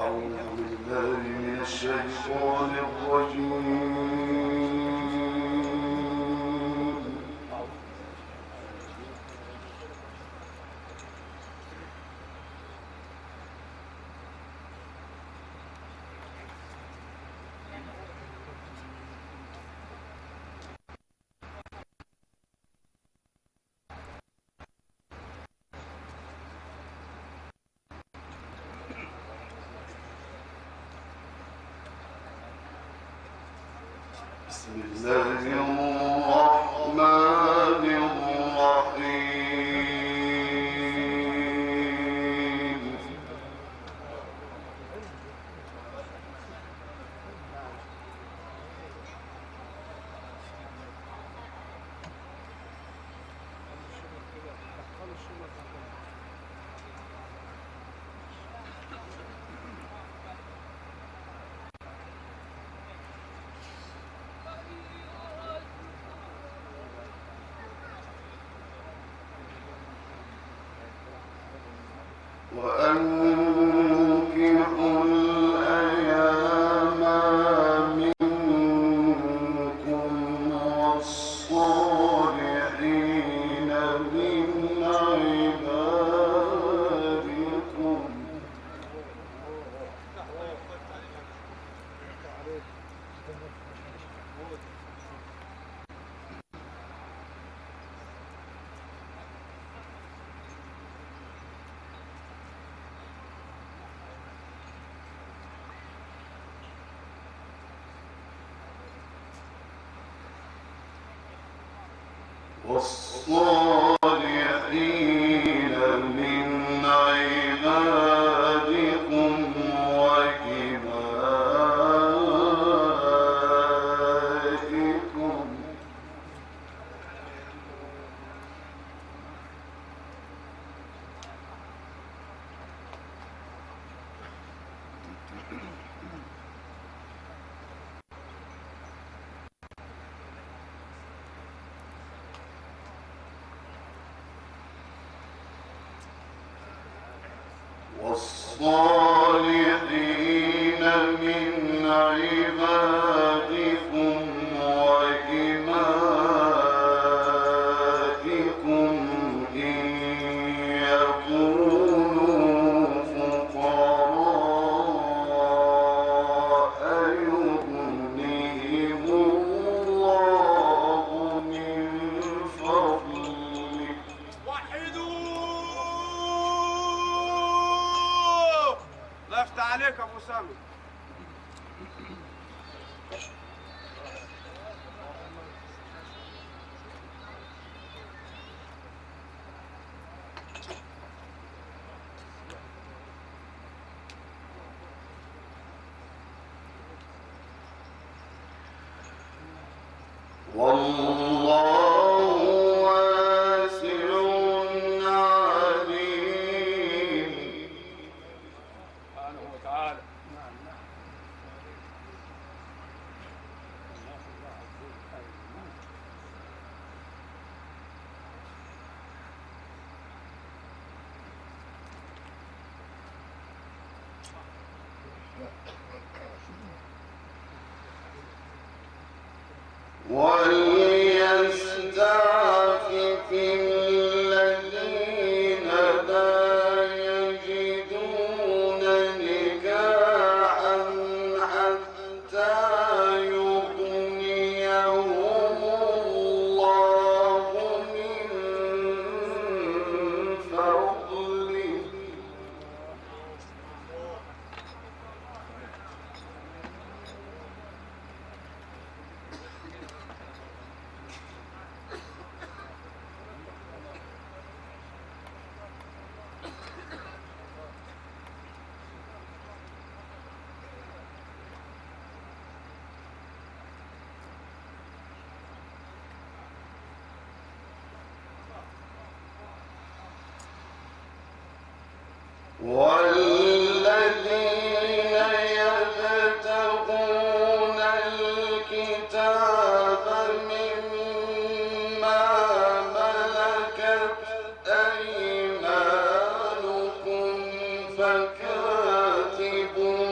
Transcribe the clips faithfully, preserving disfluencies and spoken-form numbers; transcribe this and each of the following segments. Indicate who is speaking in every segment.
Speaker 1: بسم الله الرحمن الرحيم. وأنكحوا الأيام منكم والصالحين من عبادكم والصالحين من عبادكم وإمائكم والصالحين من عبادكم وإمائكم إن يكونوا فقراء يغنيهم الله من فضله.
Speaker 2: لفت عليك ابو سامي.
Speaker 1: والله واسع عليم.
Speaker 2: سبحانه وتعالى.
Speaker 1: وليستعفف الذين لا يجدون نكاحا حتى يغنيهم الله من فضله. والذين يبتغون الكتاب مما ملكت أيمانكم فكاتبوهم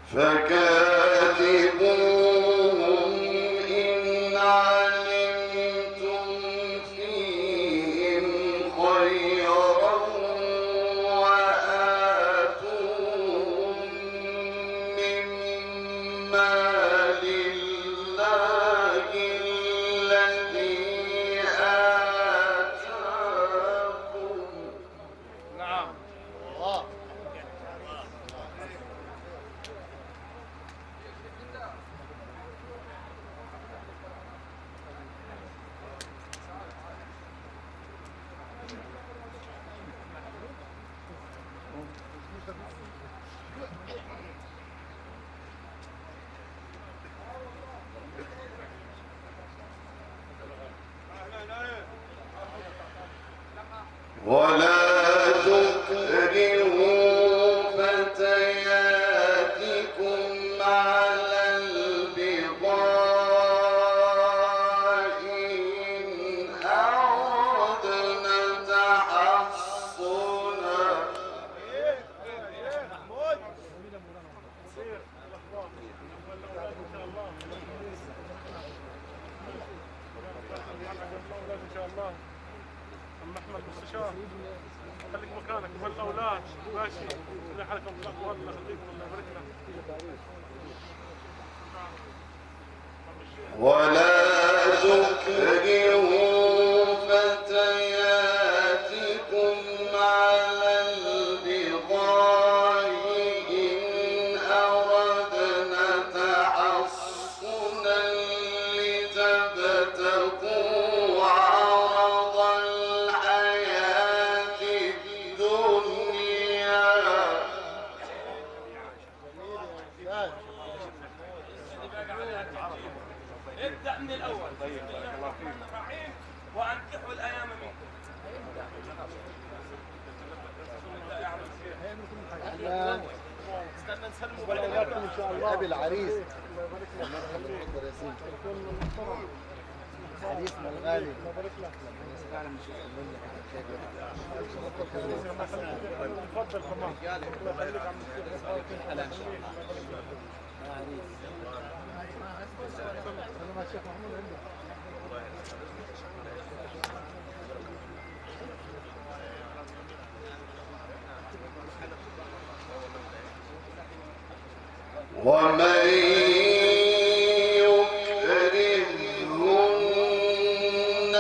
Speaker 1: فكاتبوهم إن علمتم فيهم خيرا وآتوهم من مال الله الذي آتاكم.
Speaker 2: نعم.
Speaker 3: الله.
Speaker 1: ولا تكرهوا فتياتكم على البغاء إن أردنا تحصنا.
Speaker 2: ان شاء الله. عم احمد مستشار خليك مكانك والاولاد ماشي خلي حالكم الله والله يخليكم الله يبارك لك.
Speaker 1: ولا تكرهوا فتياتكم على البغاء إن أردنا تحصنا لتبتغوا عرض الحياة الدنيا.
Speaker 4: ابدأ من الأول. بسم الله الرحمن الرحيم وأنكحوا الأيام منكم. استنى نسلموا
Speaker 3: ولكم ان شاء الله ابي العريس حديثنا الغالي
Speaker 2: تفضل كمان.
Speaker 1: ومن يكرهن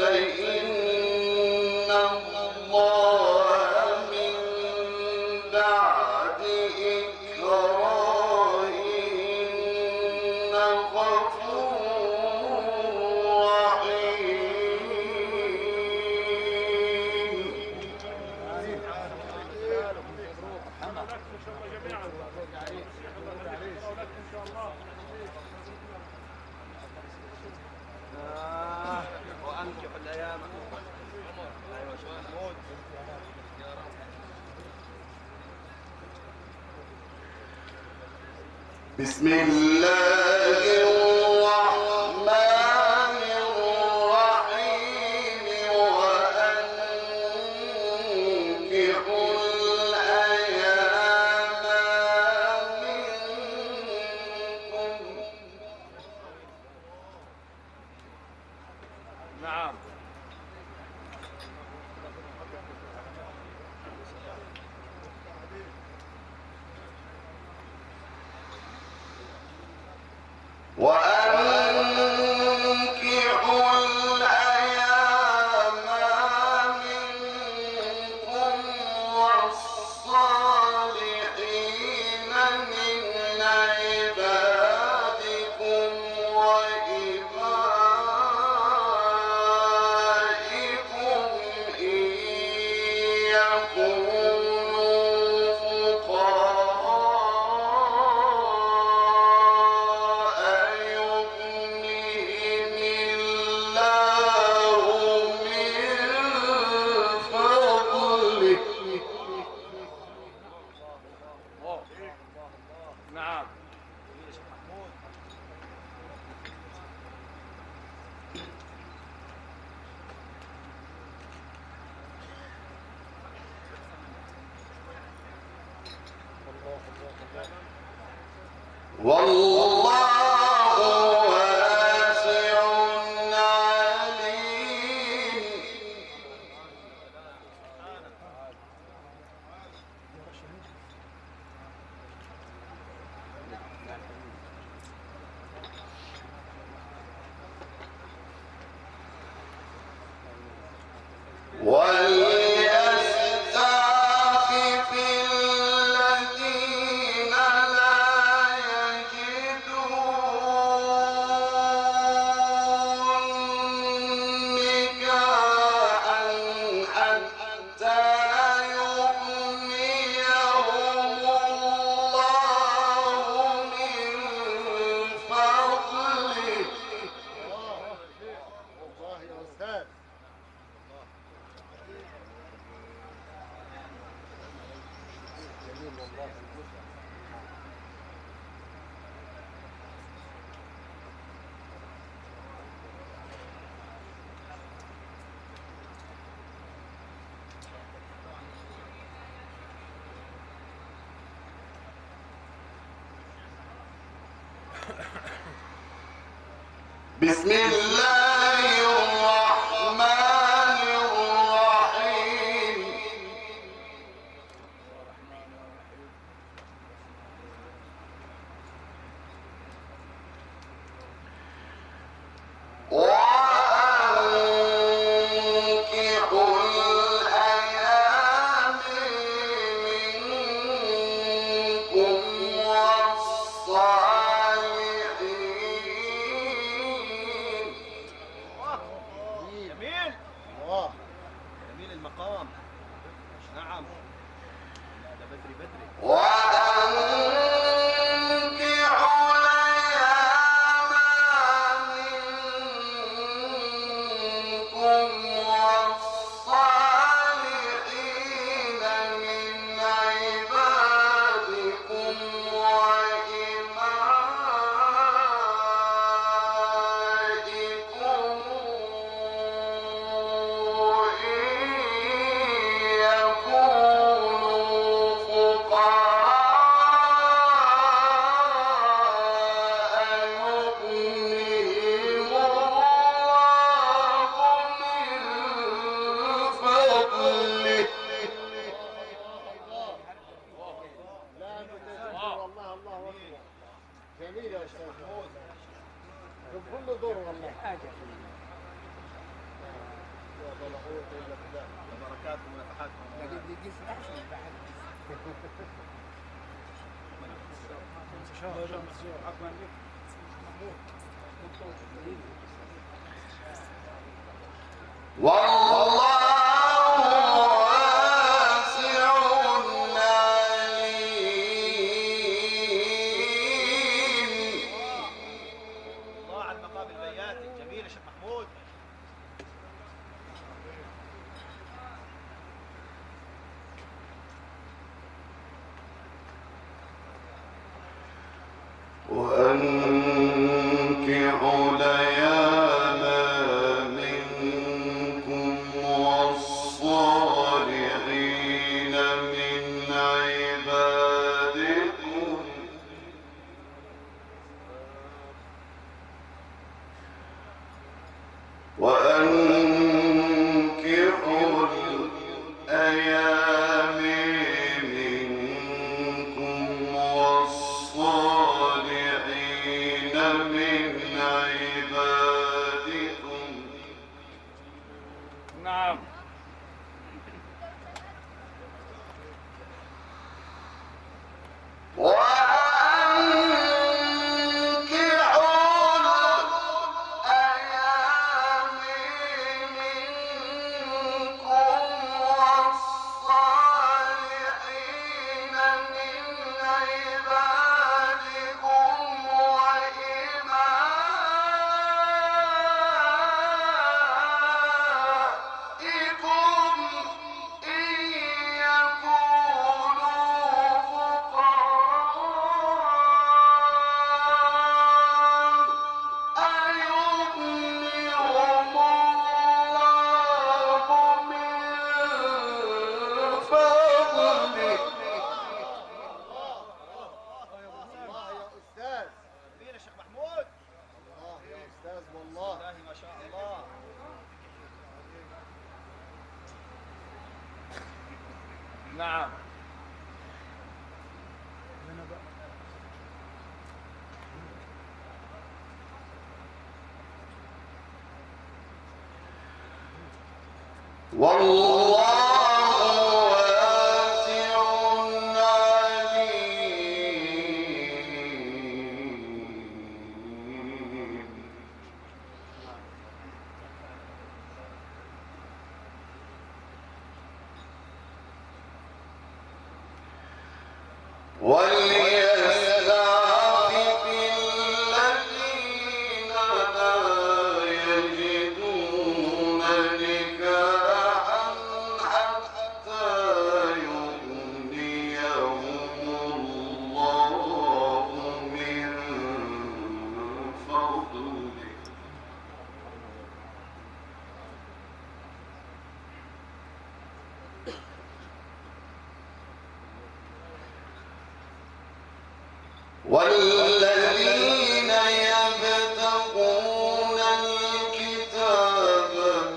Speaker 1: فإن الله من بعد إكراههن غفور رحيم.
Speaker 4: وأنكحوا الأيام. أيوة شو محمود.
Speaker 1: بسم الله الرحمن الرحيم. وأنكحوا الأيام منكم.
Speaker 4: نعم.
Speaker 1: وأنكحوا الأيام منكم والصالحين من عبادكم وإمائكم إن يكونوا فقراء يغنهم الله من فضله.
Speaker 4: نعم.
Speaker 1: والله واسع عليم. وليستعفف الذين لا يجدون نكاحا حتى يغنيهم الله من فضله.
Speaker 3: والله يا أستاذ. جميل والله.
Speaker 1: بسم الله الرحمن الرحيم. وأنكحوا الأيام منكم والصالحين.
Speaker 5: جميل
Speaker 3: الله.
Speaker 5: جميل المقام. نعم. لا ده بدري بدري.
Speaker 1: وأنكحوا الأيام منكم والصالحين من عبادكم وإمائكم إن يكونوا فقراء يغنيهم الله من فضله.
Speaker 3: لا متشكر والله. الله أكبر. جميل يا أستاذ. بكل دور والله. حاجة. ولا قوة إلا بالله.
Speaker 5: بركاتكم ونفحاتكم.
Speaker 1: والله واسع عليم.
Speaker 5: الله على المقام البياتي. جميل يا شيخ محمود.
Speaker 1: وأنكحوا الأيام منكم والصالحين من عبادكم وأنكحوا الأيام منكم والصالحين من عبادكم
Speaker 4: نعم.
Speaker 1: والله واسع عليم. وليستعفف الذين لا يجدون نكاحا حتى يغنيهم الله من فضله. والذين يبتغون الكتاب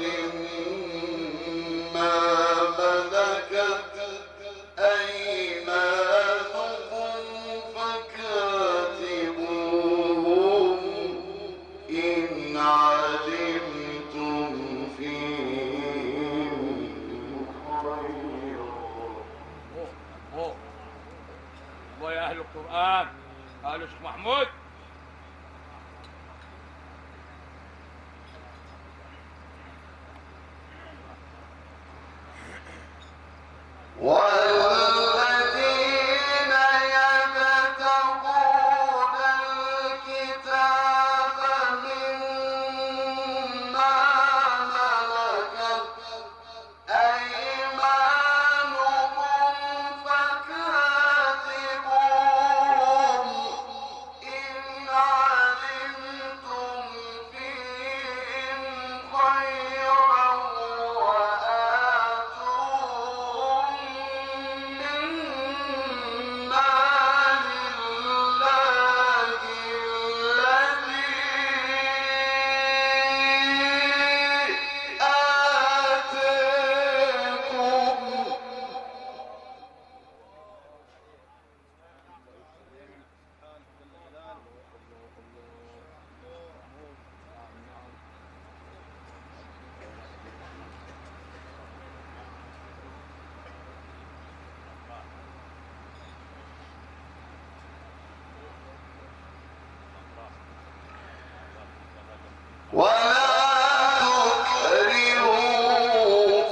Speaker 1: مما ملكت أيمانكم فكاتبوهم إن علمتم فيهم خيرا.
Speaker 4: هو هو يا أهل القرآن، أهل الشيخ محمود.
Speaker 1: والذين يبتغون الكتاب مما ملكت أيمانكم فكاتبوهم إن علمتم فيهم خيرا وآتوهم من مال الله الذي آتاكم. ولا تكرهوا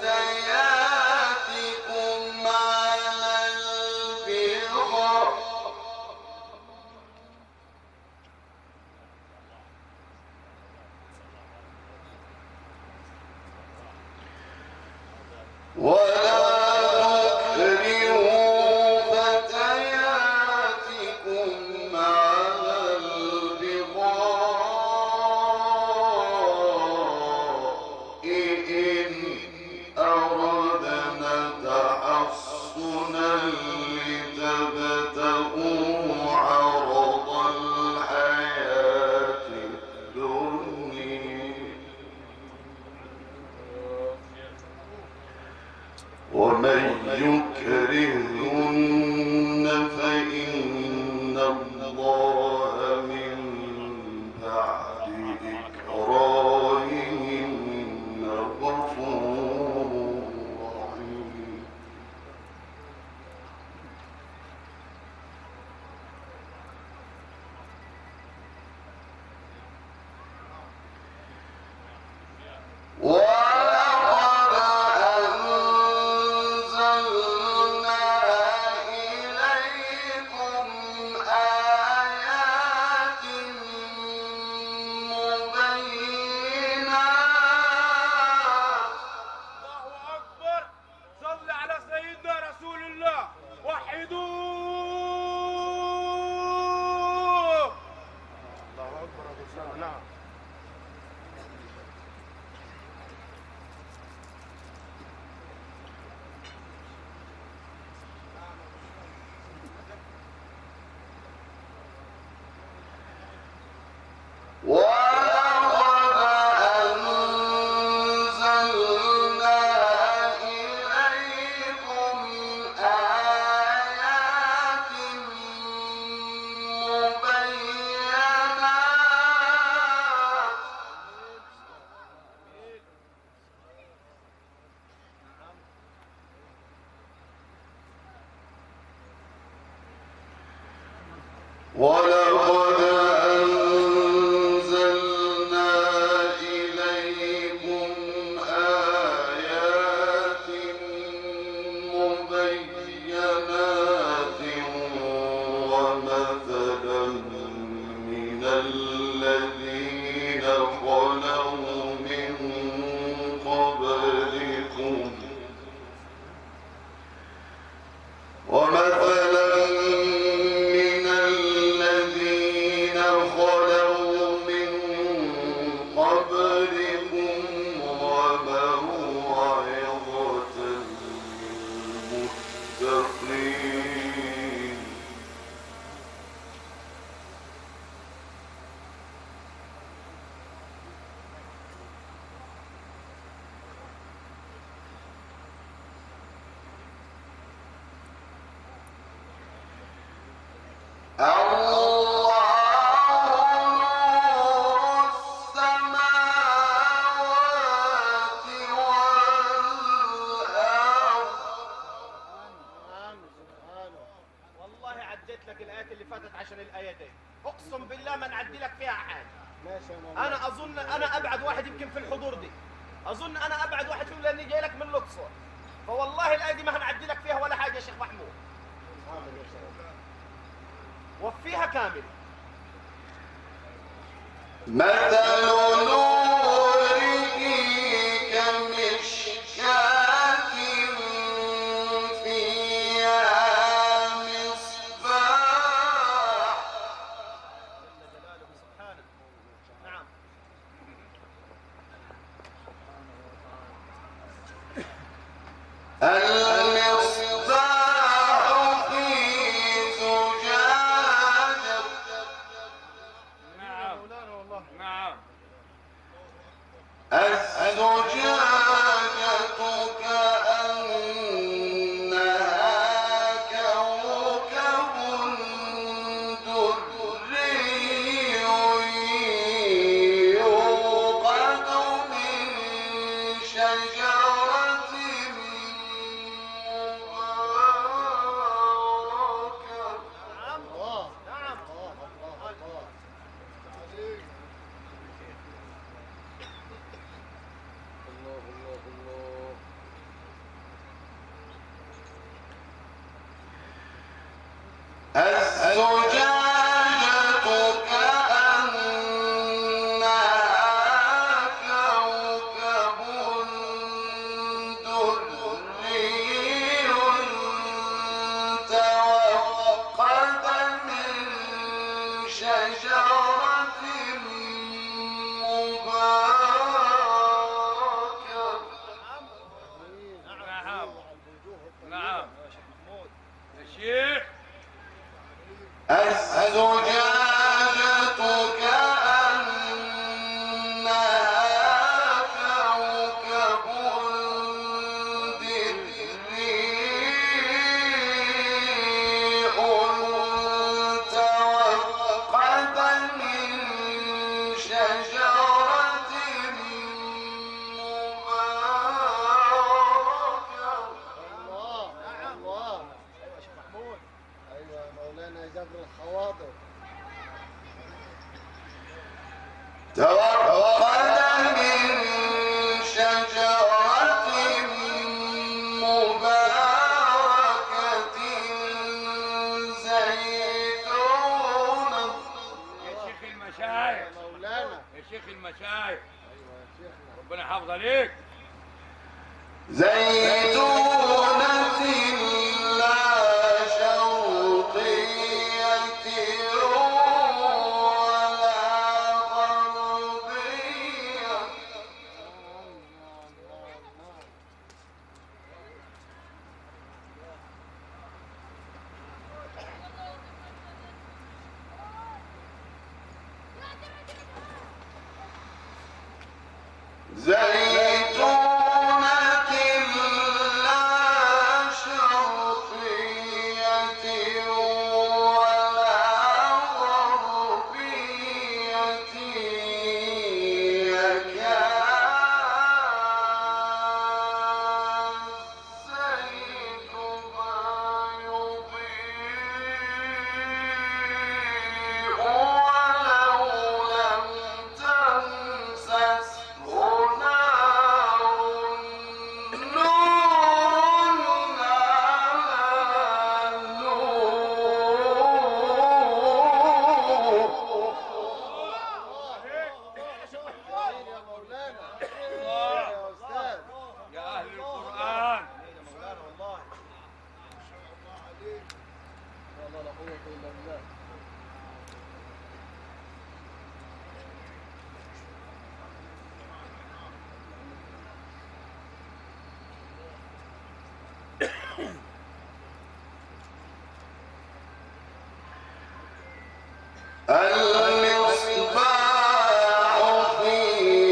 Speaker 1: فتياتكم على البغاء. ولا تكرهوا فتياتكم على البغاء إن أردنا تحصنا لتبتغوا عرض الحياة الدنيا. ولقد أنزلنا إليكم آيات مبينات ومثلا من الذين خلوا من قبلكم ومثلا من الذين خلوا من قبلكم وموعظة للمتقين الله نور السماوات والأرض
Speaker 3: سبحانه سبحانه.
Speaker 5: والله عديت لك الآيات اللي فاتت عشان الآية دي. أقسم بالله ما نعدي لك فيها حاجة.
Speaker 3: ماشي يا مولانا.
Speaker 5: أنا أظن أنا أبعد واحد يمكن في الحضور دي. أظن أنا أبعد واحد فيهم لأني جاي لك من الأقصر. فوالله الآية دي ما هنعدي لك فيها ولا حاجة يا شيخ محمود.
Speaker 3: حاضر يا شيخ.
Speaker 5: وفيها كامل.
Speaker 1: مثل نوره كمشكاة فيها مصباح
Speaker 5: جل جلاله سبحانه. نعم.
Speaker 1: المصباح في زجاجة
Speaker 2: نعم
Speaker 3: مولانا والله.
Speaker 2: نعم
Speaker 1: الزجاجة كأنها كوكب دري يوقد من شجرة مباركة
Speaker 5: نعم.
Speaker 3: الله
Speaker 5: نعم.
Speaker 3: الله الله الله. عليك. الله الله الله.
Speaker 1: الزجاجة كأنها كوكب دري توقد من شجرة مباركة
Speaker 2: نعم
Speaker 3: الوجوه الطيبة.
Speaker 2: نعم
Speaker 5: يا شيخ محمود.
Speaker 2: يا شيخ
Speaker 1: الزجاجة كأنها كوكب دري توقد من شجرة مباركة
Speaker 3: الله الله.
Speaker 5: أيوة يا شيخ محمود.
Speaker 3: ايوه يا مولانا جبر الخواطر.
Speaker 1: توقد من شجرة مباركة زيتونة
Speaker 2: يا شيخ المشايخ
Speaker 3: يا مولانا.
Speaker 2: يا شيخ المشايخ
Speaker 3: ايوه يا شيخنا.
Speaker 2: ربنا يحافظ عليك
Speaker 1: زيتونة لا شرقية ولا غربية زيتونة لا شرقية ولا غربية يكاد زيتها يضيء المصباح في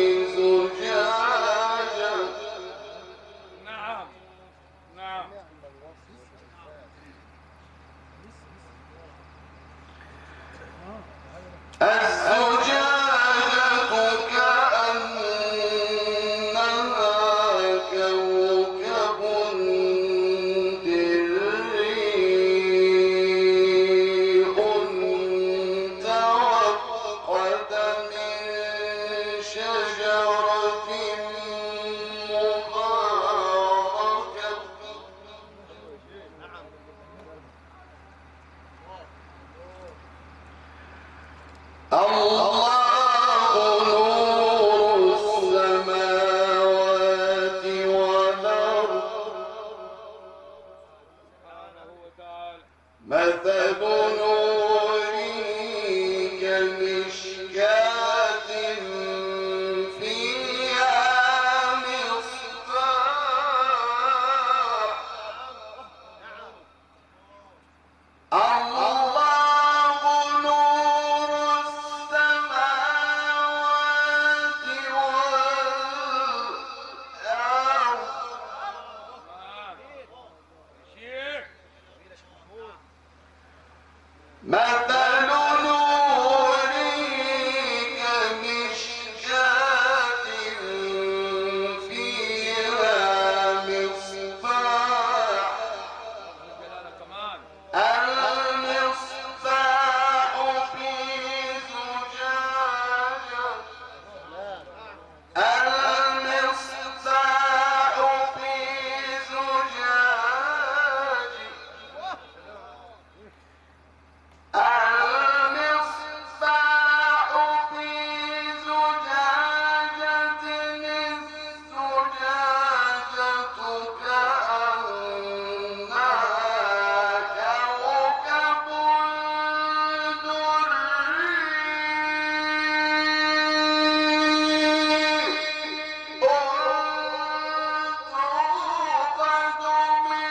Speaker 1: زجاجة.
Speaker 4: نعم نعم.
Speaker 1: الزجاجة كأنها كوكب دري توقد من شجرة مباركة. الله نور السماوات والأرض.
Speaker 4: سبحانه وتعالى.
Speaker 1: مثل نوره كمشكاة فيها مصباح. الله نور السماوات والأرض.
Speaker 4: شيخ.
Speaker 1: مثل نوره كمشكاة فيها مصباح.
Speaker 4: جلالة كمان.
Speaker 1: المصباح في زجاجة. المصباح في زجاجة. المصباح في زجاجة. الزجاجة كأنها كوكب دري توقد من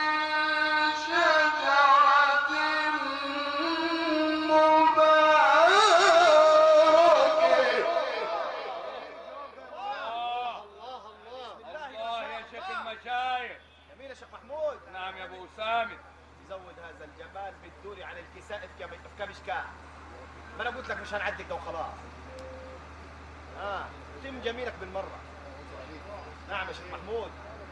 Speaker 1: شجرة مباركة.
Speaker 4: الله يا شيخ المشايخ.
Speaker 5: جميل يا شيخ محمود.
Speaker 4: نعم يا ابو اسامه.
Speaker 5: زود هذا الجمال بالدوري على الكساء في كم- في كمشكاه. ما انا قلت لك مش هنعدي كده وخلاص. اه تم جميلك بالمره. نعم يا شيخ محمود.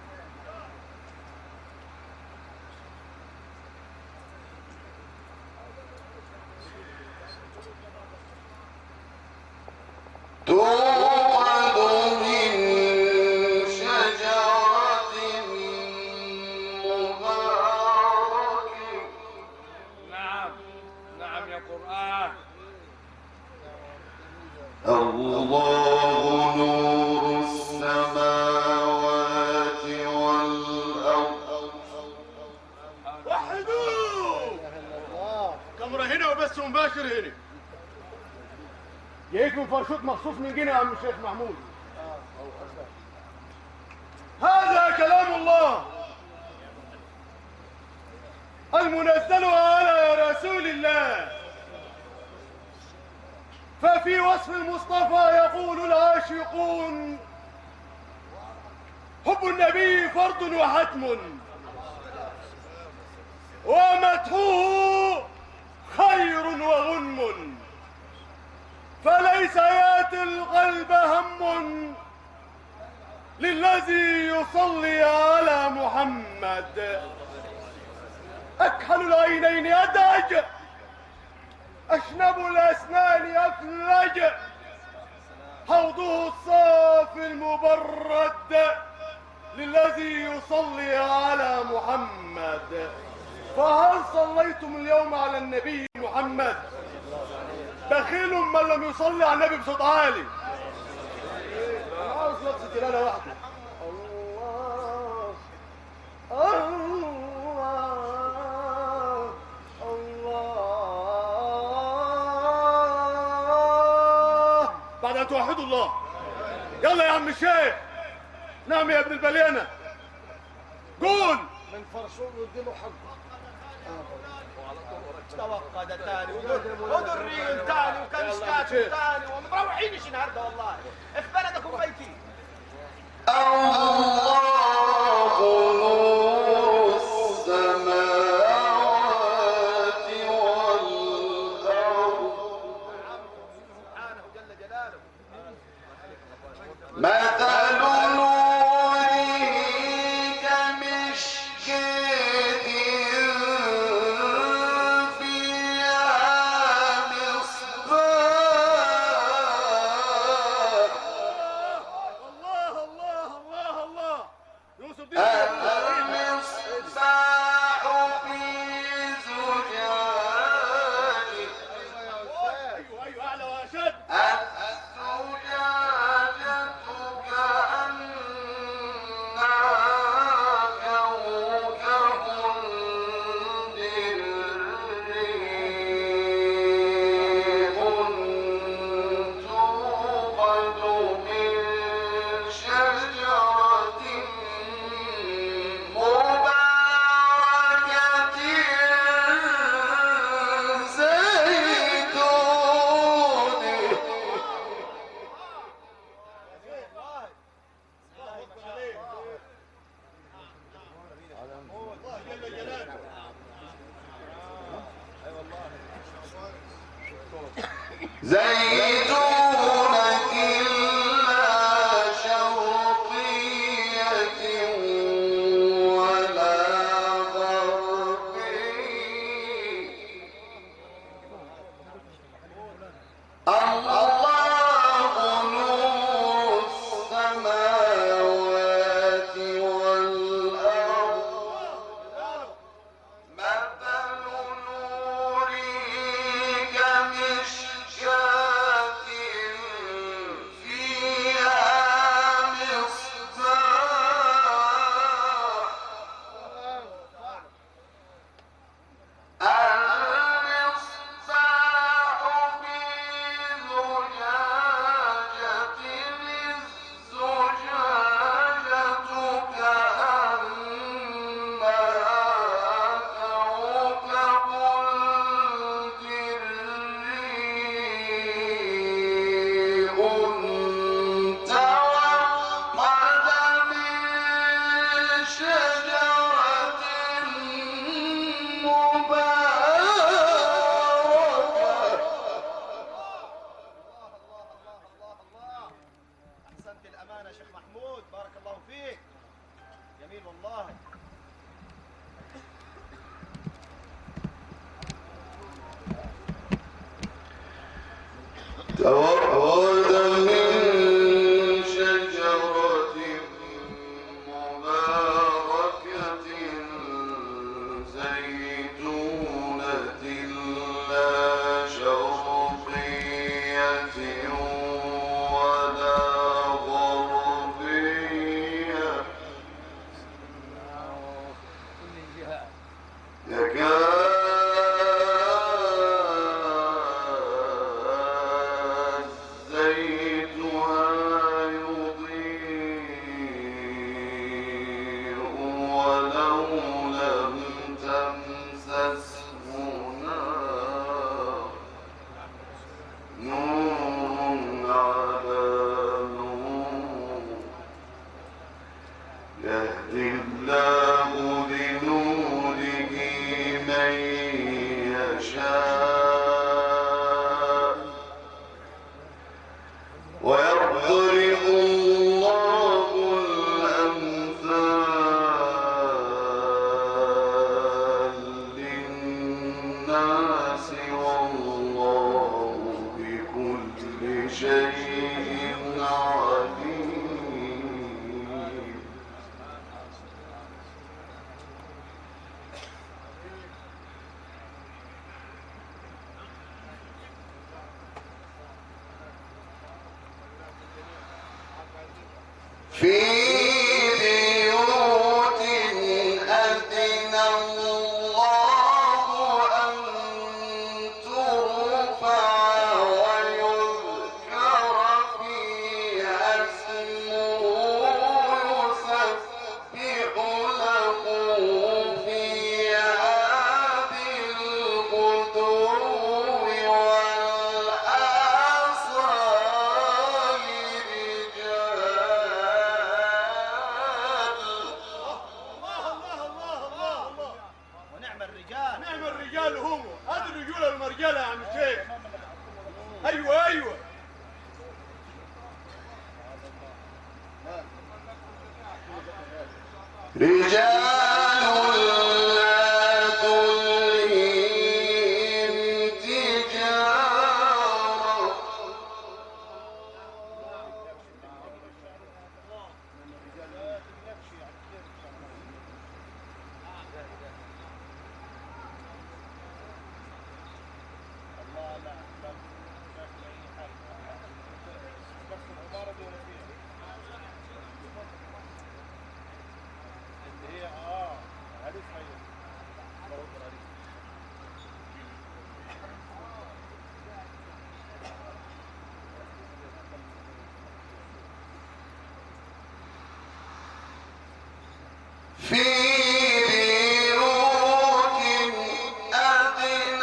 Speaker 1: توقد من شجرة مباركة.
Speaker 4: نعم نعم يا قرآن.
Speaker 1: الله نور السماوات والأرض.
Speaker 2: وحدوه. كاميرا هنا وبث مباشر هنا. جايك من فرشوط مخصوص من جنة يا عم الشيخ محمود. هذا كلام الله المنزل على رسول الله. ففي وصف المصطفى يقول العاشقون: حب النبي فرض وحتم، ومدحوه خير وغنم، فليس ياتي القلب هم للذي يصلي على محمد. أكحل العينين أدعج، أشنب الأسنان أفلج، حوضه الصافي المبرد للذي يصلي على محمد. فهل صليتم اليوم على النبي محمد؟ بخيل من لم يصلي على النبي بصوت عالي. انا عاوز لفظ تلاله واحده. الله الله الله بعد ان توحدوا الله. يلا يا عم الشيخ. نعم يا ابن البليانه. قول.
Speaker 3: من فرشوق واديله حقه.
Speaker 5: توقد تالي ودري تالي شيخ ثاني ومروحينش النهارده والله في بلدكم ميتين.
Speaker 1: الله نور السماوات والأرض
Speaker 5: سبحانه جل جلاله.
Speaker 1: مثل نوره كمشكاة فيها مصباح
Speaker 2: الله الله الله الله يوسف دي
Speaker 1: المصباح في زجاج
Speaker 2: ايوه ايوه اعلى واشد
Speaker 1: الزجاجة كأنها كوكب دري توقد من شجرة مباركة زيتون زيتونة لا شرقية ولا غربية الله نور السماوات والأرض مثل نوره كمشكاة فيها مصباح المصباح في زجاجة الزجاجة كأنها كوكب دري توقد من شجرة مباركة
Speaker 5: احسنت الامانه شيخ محمود بارك الله فيك. جميل والله.
Speaker 1: توقد من شجرة مباركة زيتونة لا شرقية ولا غربية يكاد زيتها يضيء ولو لم تمسسه نار نور على نور يهدي الله لنوره من يشاء ويضرب الله الأمثال للناس والله بكل شيء عليم. في بيوت أذن الله أن ترفع ويذكر فيها اسمه يسبح له فيها بالغدو والآصال
Speaker 5: ايوه ايوه
Speaker 1: رجال لا تلهيهم تجارة في بيوت أذن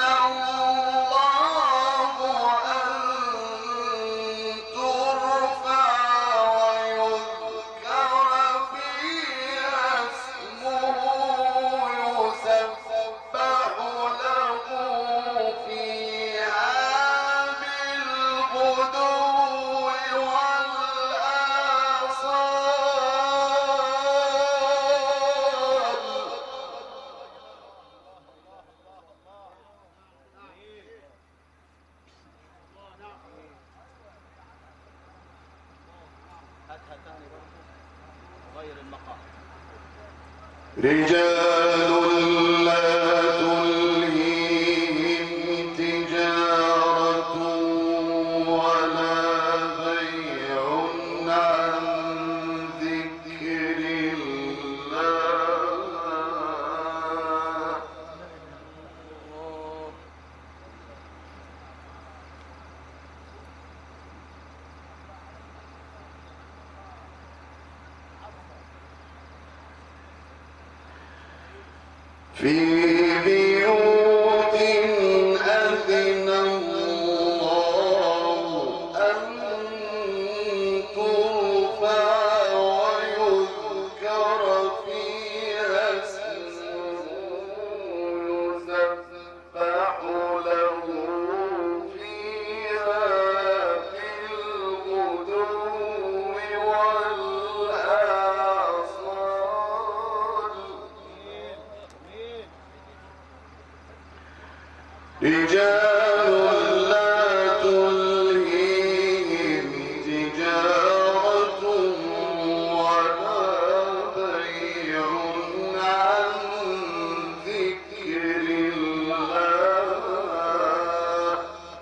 Speaker 1: الله أن ترفع ويذكر فيها اسمه يسبح له فيها بالغدو
Speaker 5: هاتها تاني برضه غير المقام.
Speaker 1: رجال لا تلهيهم تجارة ولا بيع عن ذكر الله في بيوت أذن الله أن ترفع ويذكر فيها اسمه يسبح له فيها بالغدو والآصال رجال لا تلهيهم تجارة ولا بيع عن ذكر الله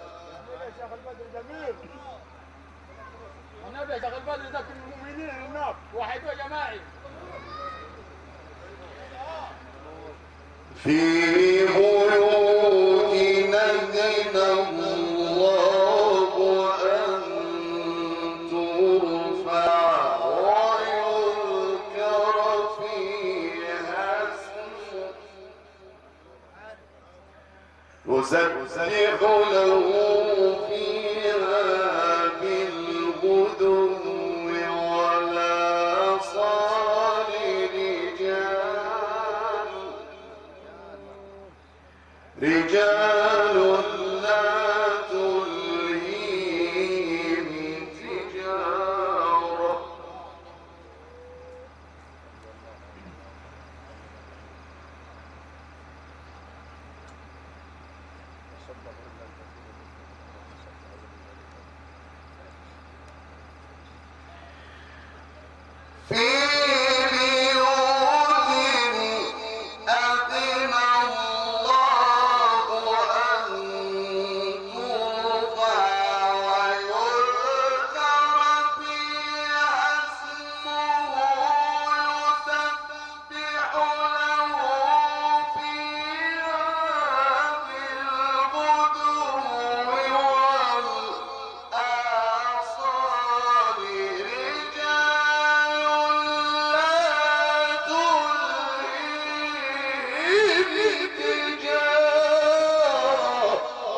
Speaker 6: والنبي يا شيخ البدر ذاك المؤمنين النار واحد جماعي
Speaker 1: في بيوت أذن الله أن ترفع ويذكر فيها اسمه يسبح له فيها بالغدو والآصال رجال رجال لا تلهيهم تجارة في بيوت أذن الله أن ترفع ويذكر فيها اسمه يسبح له فيها بالغدو والآصال رجال لا تلهيهم تجارة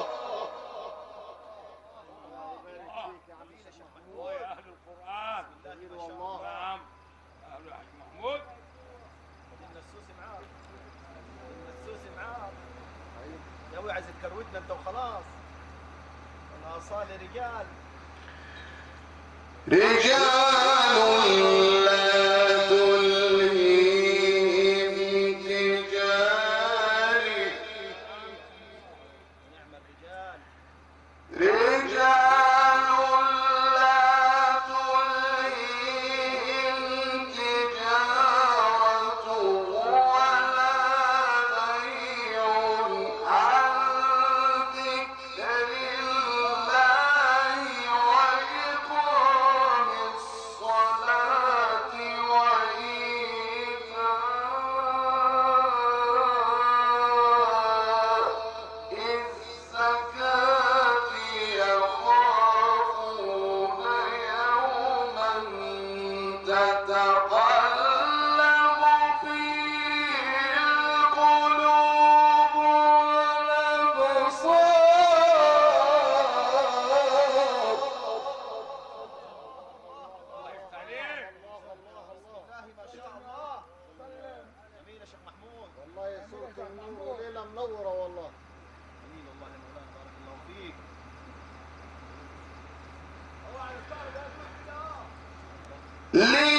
Speaker 4: ويا اهل القران
Speaker 3: والله.
Speaker 4: نعم اهل الحاج محمود
Speaker 5: النسوسي معاك النسوسي معاك يا ابوي عايز تكروتنا انت وخلاص. اصال رجال
Speaker 1: رجال لا تلهيهم تجارة
Speaker 5: نعم الرجال
Speaker 1: رجال لا تلهيهم تجارة ولا بيع عن ذكر الله وإقام الصلاة وإيتاء الزكاة يخافون يوما تتقلب فيه القلوب والأبصار.
Speaker 5: الله ما شاء الله جميل يا شيخ محمود
Speaker 3: والله يا صوت النور وليلة منورة والله.
Speaker 5: جميل والله يا مولانا بارك الله فيك
Speaker 1: لله